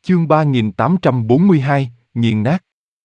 Chương 3842, nghiền nát.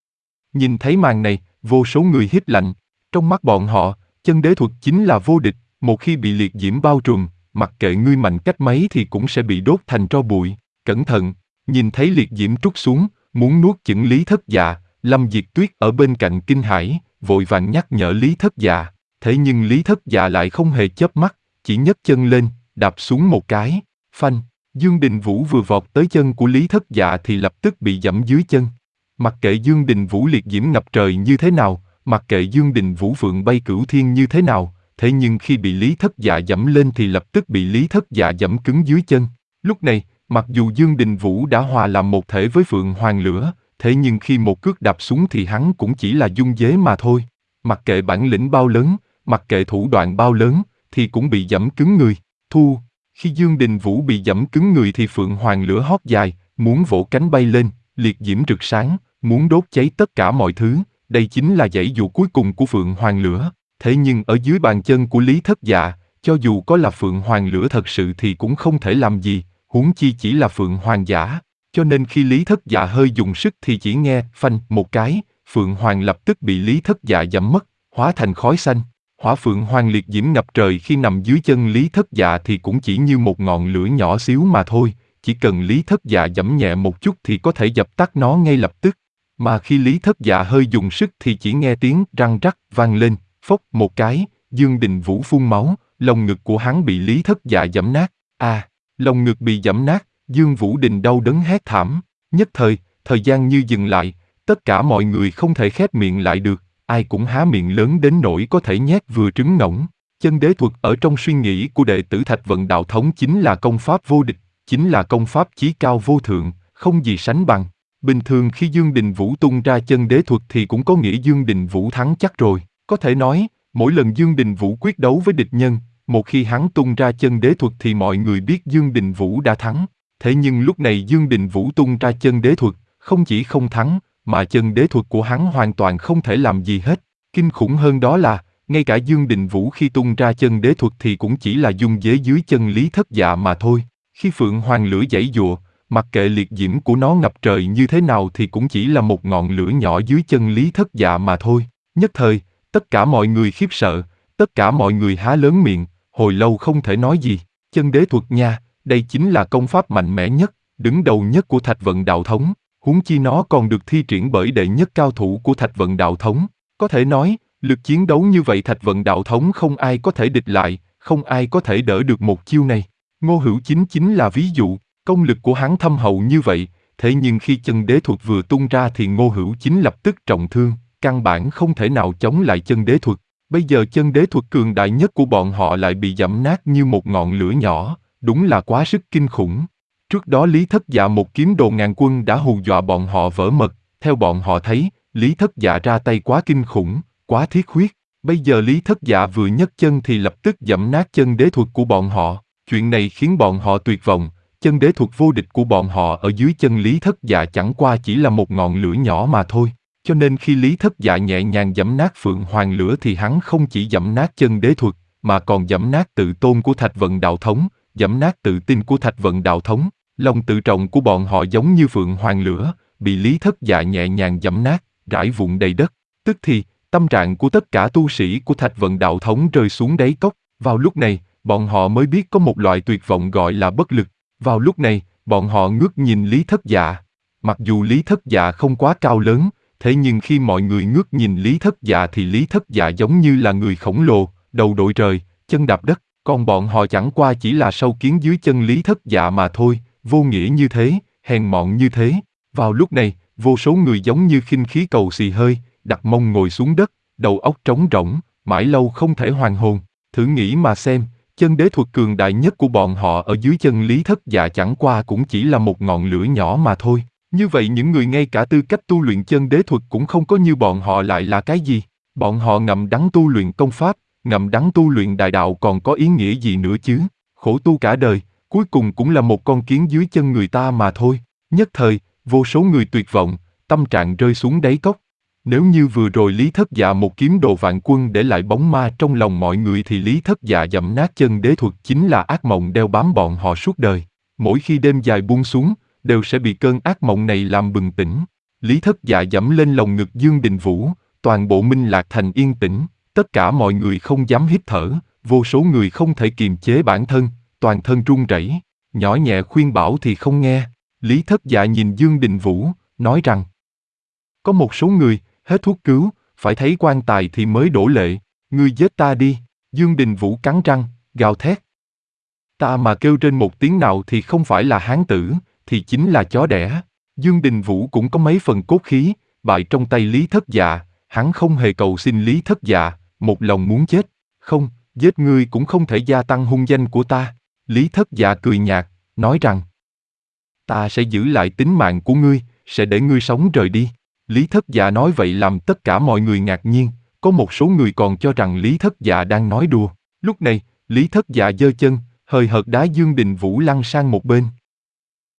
Nhìn thấy màn này, vô số người hít lạnh. Trong mắt bọn họ, chân đế thuật chính là vô địch, một khi bị liệt diễm bao trùm, mặc kệ ngươi mạnh cách mấy thì cũng sẽ bị đốt thành tro bụi. Cẩn thận, nhìn thấy liệt diễm trút xuống, muốn nuốt chửng Lý Thất Dạ, Lâm Diệt Tuyết ở bên cạnh kinh hãi, vội vàng nhắc nhở Lý Thất Dạ. Thế nhưng Lý Thất Dạ lại không hề chớp mắt, chỉ nhấc chân lên, đạp xuống một cái, phanh. Dương Đình Vũ vừa vọt tới chân của Lý Thất Dạ thì lập tức bị giẫm dưới chân. Mặc kệ Dương Đình Vũ liệt diễm ngập trời như thế nào, mặc kệ Dương Đình Vũ phượng bay cửu thiên như thế nào, thế nhưng khi bị Lý Thất Dạ giẫm lên thì lập tức bị Lý Thất Dạ giẫm cứng dưới chân. Lúc này, mặc dù Dương Đình Vũ đã hòa làm một thể với Phượng Hoàng Lửa, thế nhưng khi một cước đạp xuống thì hắn cũng chỉ là dung dế mà thôi. Mặc kệ bản lĩnh bao lớn, mặc kệ thủ đoạn bao lớn, thì cũng bị giẫm cứng người. Thu. Khi Dương Đình Vũ bị giẫm cứng người thì Phượng Hoàng Lửa hót dài, muốn vỗ cánh bay lên, liệt diễm rực sáng, muốn đốt cháy tất cả mọi thứ. Đây chính là giãy dụ cuối cùng của Phượng Hoàng Lửa. Thế nhưng ở dưới bàn chân của Lý Thất Dạ, cho dù có là Phượng Hoàng Lửa thật sự thì cũng không thể làm gì, huống chi chỉ là Phượng Hoàng giả. Cho nên khi Lý Thất Dạ hơi dùng sức thì chỉ nghe phanh một cái, Phượng Hoàng lập tức bị Lý Thất Dạ giẫm mất, hóa thành khói xanh. Hỏa Phượng Hoàng liệt diễm ngập trời khi nằm dưới chân Lý Thất Dạ thì cũng chỉ như một ngọn lửa nhỏ xíu mà thôi, chỉ cần Lý Thất Dạ giẫm nhẹ một chút thì có thể dập tắt nó ngay lập tức. Mà khi Lý Thất Dạ hơi dùng sức thì chỉ nghe tiếng răng rắc vang lên, phốc một cái, Dương Đình Vũ phun máu, lồng ngực của hắn bị Lý Thất Dạ giẫm nát. Lồng ngực bị giẫm nát, Dương Vũ Đình đau đớn hét thảm. Nhất thời, thời gian như dừng lại, tất cả mọi người không thể khép miệng lại được, ai cũng há miệng lớn đến nỗi có thể nhét vừa trứng ngỗng. Chân đế thuật ở trong suy nghĩ của đệ tử Thạch Vận Đạo Thống chính là công pháp vô địch, chính là công pháp chí cao vô thượng, không gì sánh bằng. Bình thường khi Dương Đình Vũ tung ra chân đế thuật thì cũng có nghĩa Dương Đình Vũ thắng chắc rồi. Có thể nói, mỗi lần Dương Đình Vũ quyết đấu với địch nhân, một khi hắn tung ra chân đế thuật thì mọi người biết Dương Đình Vũ đã thắng. Thế nhưng lúc này Dương Đình Vũ tung ra chân đế thuật, không chỉ không thắng, mà chân đế thuật của hắn hoàn toàn không thể làm gì hết. Kinh khủng hơn đó là, ngay cả Dương Đình Vũ khi tung ra chân đế thuật thì cũng chỉ là dung dế dưới chân Lý Thất Dạ mà thôi. Khi Phượng Hoàng Lửa giãy giụa, mặc kệ liệt diễm của nó ngập trời như thế nào thì cũng chỉ là một ngọn lửa nhỏ dưới chân Lý Thất Dạ mà thôi. Nhất thời, tất cả mọi người khiếp sợ, tất cả mọi người há lớn miệng, hồi lâu không thể nói gì. Chân đế thuật nha, đây chính là công pháp mạnh mẽ nhất, đứng đầu nhất của Thạch Vận Đạo Thống, huống chi nó còn được thi triển bởi đệ nhất cao thủ của Thạch Vận Đạo Thống. Có thể nói, lực chiến đấu như vậy Thạch Vận Đạo Thống không ai có thể địch lại, không ai có thể đỡ được một chiêu này. Ngô Hữu chính là ví dụ, công lực của hắn thâm hậu như vậy, thế nhưng khi chân đế thuật vừa tung ra thì Ngô Hữu lập tức trọng thương, căn bản không thể nào chống lại chân đế thuật. Bây giờ chân đế thuật cường đại nhất của bọn họ lại bị giẫm nát như một ngọn lửa nhỏ, đúng là quá sức kinh khủng. Trước đó Lý Thất Dạ một kiếm đồ ngàn quân đã hù dọa bọn họ vỡ mật, theo bọn họ thấy, Lý Thất Dạ ra tay quá kinh khủng, quá thiết huyết. Bây giờ Lý Thất Dạ vừa nhấc chân thì lập tức giẫm nát chân đế thuật của bọn họ. Chuyện này khiến bọn họ tuyệt vọng, chân đế thuật vô địch của bọn họ ở dưới chân Lý Thất Dạ chẳng qua chỉ là một ngọn lửa nhỏ mà thôi. Cho nên khi Lý Thất Dạ nhẹ nhàng giẫm nát Phượng Hoàng Lửa thì hắn không chỉ giẫm nát chân đế thuật, mà còn giẫm nát tự tôn của Thạch Vận Đạo Thống, giẫm nát tự tin của Thạch Vận Đạo Thống. Lòng tự trọng của bọn họ giống như Phượng Hoàng Lửa, bị Lý Thất Dạ nhẹ nhàng giẫm nát, rải vụn đầy đất. Tức thì, tâm trạng của tất cả tu sĩ của Thạch Vận Đạo Thống rơi xuống đáy cốc. Vào lúc này, bọn họ mới biết có một loại tuyệt vọng gọi là bất lực. Vào lúc này, bọn họ ngước nhìn Lý Thất Dạ. Mặc dù Lý Thất Dạ không quá cao lớn, thế nhưng khi mọi người ngước nhìn Lý Thất Dạ thì Lý Thất Dạ giống như là người khổng lồ, đầu đội trời, chân đạp đất. Còn bọn họ chẳng qua chỉ là sâu kiến dưới chân Lý Thất Dạ mà thôi, vô nghĩa như thế, hèn mọn như thế. Vào lúc này, vô số người giống như khinh khí cầu xì hơi, đặt mông ngồi xuống đất, đầu óc trống rỗng, mãi lâu không thể hoàn hồn. Thử nghĩ mà xem, chân đế thuật cường đại nhất của bọn họ ở dưới chân Lý Thất Dạ chẳng qua cũng chỉ là một ngọn lửa nhỏ mà thôi. Như vậy những người ngay cả tư cách tu luyện chân đế thuật cũng không có như bọn họ lại là cái gì? Bọn họ ngậm đắng tu luyện công pháp, ngậm đắng tu luyện đại đạo còn có ý nghĩa gì nữa chứ? Khổ tu cả đời, cuối cùng cũng là một con kiến dưới chân người ta mà thôi. Nhất thời, vô số người tuyệt vọng, tâm trạng rơi xuống đáy cốc. Nếu như vừa rồi Lý Thất Dạ một kiếm đồ vạn quân để lại bóng ma trong lòng mọi người thì Lý Thất Dạ giẫm nát chân đế thuật chính là ác mộng đeo bám bọn họ suốt đời. Mỗi khi đêm dài buông xuống, đều sẽ bị cơn ác mộng này làm bừng tỉnh. Lý Thất Dạ giẫm lên lồng ngực Dương Đình Vũ, toàn bộ Minh Lạc Thành yên tĩnh, tất cả mọi người không dám hít thở, vô số người không thể kiềm chế bản thân, toàn thân run rẩy, nhỏ nhẹ khuyên bảo thì không nghe. Lý Thất Dạ nhìn Dương Đình Vũ, nói rằng: có một số người, hết thuốc cứu, phải thấy quan tài thì mới đổ lệ, ngươi giết ta đi. Dương Đình Vũ cắn răng, gào thét. Ta mà kêu trên một tiếng nào thì không phải là hán tử, thì chính là chó đẻ. Dương Đình Vũ cũng có mấy phần cốt khí, bại trong tay Lý Thất Dạ, hắn không hề cầu xin Lý Thất Dạ, một lòng muốn chết. Không, giết ngươi cũng không thể gia tăng hung danh của ta. Lý Thất Dạ cười nhạt, nói rằng: ta sẽ giữ lại tính mạng của ngươi, sẽ để ngươi sống rời đi. Lý Thất Dạ nói vậy làm tất cả mọi người ngạc nhiên, có một số người còn cho rằng Lý Thất Dạ đang nói đùa. Lúc này, Lý Thất Dạ giơ chân, hời hợt đá Dương Đình Vũ lăn sang một bên.